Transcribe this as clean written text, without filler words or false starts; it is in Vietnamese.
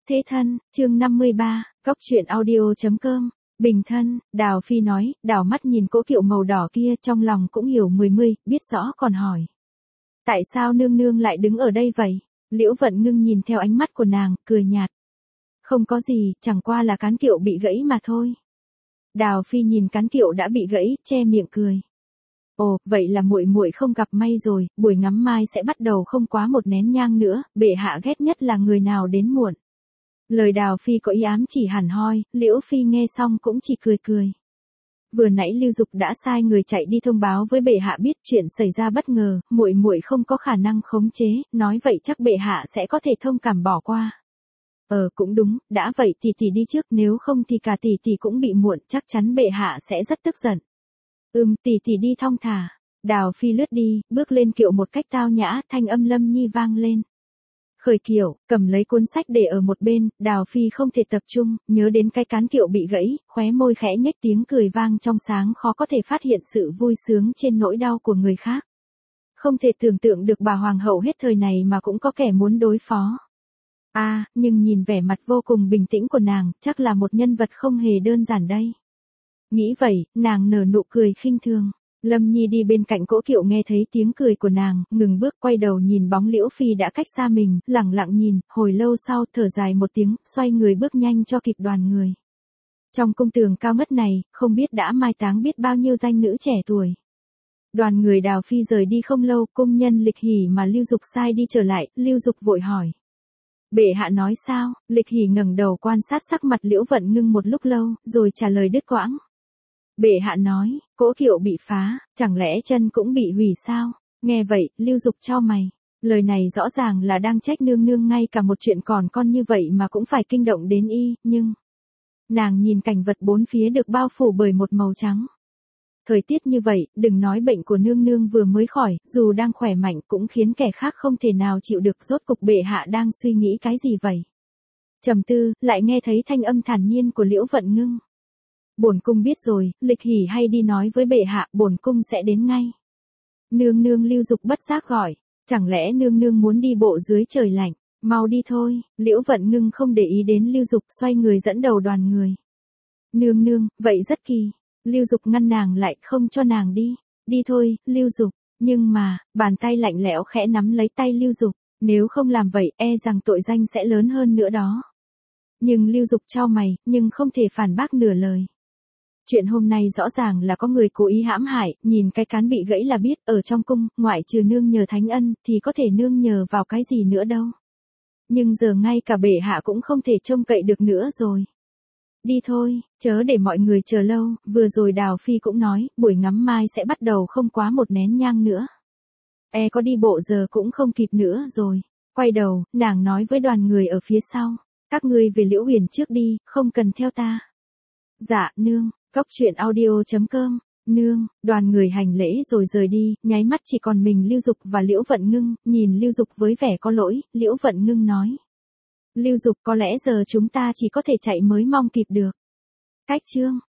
Thế thân, chương 53, Cóc truyện audio.com. Bình thân, Đào Phi nói, đảo mắt nhìn cỗ kiệu màu đỏ kia, trong lòng cũng hiểu mười mươi, biết rõ còn hỏi. Tại sao nương nương lại đứng ở đây vậy? Liễu Vận Ngưng nhìn theo ánh mắt của nàng, cười nhạt. Không có gì, chẳng qua là cán kiệu bị gãy mà thôi. Đào Phi nhìn cán kiệu đã bị gãy, che miệng cười. Ồ, vậy là muội muội không gặp may rồi, buổi ngắm mai sẽ bắt đầu không quá một nén nhang nữa, bệ hạ ghét nhất là người nào đến muộn. Lời Đào Phi có ý ám chỉ hẳn hoi, Liễu Phi nghe xong cũng chỉ cười cười. Vừa nãy Lưu Dục đã sai người chạy đi thông báo với bệ hạ biết chuyện xảy ra bất ngờ, muội muội không có khả năng khống chế, nói vậy chắc bệ hạ sẽ có thể thông cảm bỏ qua. Cũng đúng, đã vậy thì tỷ đi trước, nếu không thì cả tỷ cũng bị muộn, chắc chắn bệ hạ sẽ rất tức giận. Tỷ đi thong thả. Đào Phi lướt đi, bước lên kiệu một cách tao nhã, thanh âm Lâm Nhi vang lên. Khởi kiệu, cầm lấy cuốn sách để ở một bên, Đào Phi không thể tập trung, nhớ đến cái cán kiệu bị gãy, khóe môi khẽ nhếch, tiếng cười vang trong sáng, khó có thể phát hiện sự vui sướng trên nỗi đau của người khác. Không thể tưởng tượng được bà hoàng hậu hết thời này mà cũng có kẻ muốn đối phó. Nhưng nhìn vẻ mặt vô cùng bình tĩnh của nàng, chắc là một nhân vật không hề đơn giản đây. Nghĩ vậy, nàng nở nụ cười khinh thường. Lâm Nhi đi bên cạnh cỗ kiệu nghe thấy tiếng cười của nàng, ngừng bước quay đầu nhìn bóng Liễu Phi đã cách xa mình, lẳng lặng nhìn, hồi lâu sau thở dài một tiếng, xoay người bước nhanh cho kịp đoàn người. Trong cung tường cao ngất này, không biết đã mai táng biết bao nhiêu danh nữ trẻ tuổi. Đoàn người Đào Phi rời đi không lâu, cung nhân Lịch Hỉ mà Lưu Dục sai đi trở lại, Lưu Dục vội hỏi. Bệ hạ nói sao? Lịch Hỉ ngẩng đầu quan sát sắc mặt Liễu Vận Ngưng một lúc lâu, rồi trả lời đứt quãng. Bệ hạ nói, cỗ kiệu bị phá, chẳng lẽ chân cũng bị hủy sao? Nghe vậy, Lưu Dục chau mày. Lời này rõ ràng là đang trách nương nương, ngay cả một chuyện còn con như vậy mà cũng phải kinh động đến y, nhưng... Nàng nhìn cảnh vật bốn phía được bao phủ bởi một màu trắng. Thời tiết như vậy, đừng nói bệnh của nương nương vừa mới khỏi, dù đang khỏe mạnh cũng khiến kẻ khác không thể nào chịu được. Rốt cục bệ hạ đang suy nghĩ cái gì vậy? Trầm tư, lại nghe thấy thanh âm thản nhiên của Liễu Vận Ngưng. Bổn cung biết rồi, Lịch Hỉ hay đi nói với bệ hạ, bổn cung sẽ đến ngay. Nương nương, Lưu Dục bất giác gọi, chẳng lẽ nương nương muốn đi bộ dưới trời lạnh, mau đi thôi. Liễu Vận Ngưng không để ý đến Lưu Dục, xoay người dẫn đầu đoàn người. Nương nương, vậy rất kỳ. Lưu Dục ngăn nàng lại, không cho nàng đi. Đi thôi, Lưu Dục. Nhưng mà, bàn tay lạnh lẽo khẽ nắm lấy tay Lưu Dục, nếu không làm vậy, e rằng tội danh sẽ lớn hơn nữa đó. Nhưng Lưu Dục chau mày, nhưng không thể phản bác nửa lời. Chuyện hôm nay rõ ràng là có người cố ý hãm hại, nhìn cái cán bị gãy là biết, ở trong cung, ngoại trừ nương nhờ thánh ân, thì có thể nương nhờ vào cái gì nữa đâu. Nhưng giờ ngay cả bệ hạ cũng không thể trông cậy được nữa rồi. Đi thôi, chớ để mọi người chờ lâu, vừa rồi Đào Phi cũng nói, buổi ngắm mai sẽ bắt đầu không quá một nén nhang nữa. Có đi bộ giờ cũng không kịp nữa rồi. Quay đầu, nàng nói với đoàn người ở phía sau, các ngươi về Liễu Huyền trước đi, không cần theo ta. Dạ, nương. Cóc truyện audio.com. Nương. Đoàn người hành lễ rồi rời đi, nháy mắt chỉ còn mình Lưu Dục và Liễu Vận Ngưng. Nhìn Lưu Dục với vẻ có lỗi, Liễu Vận Ngưng nói. Lưu Dục, có lẽ giờ chúng ta chỉ có thể chạy mới mong kịp được. Cách chương.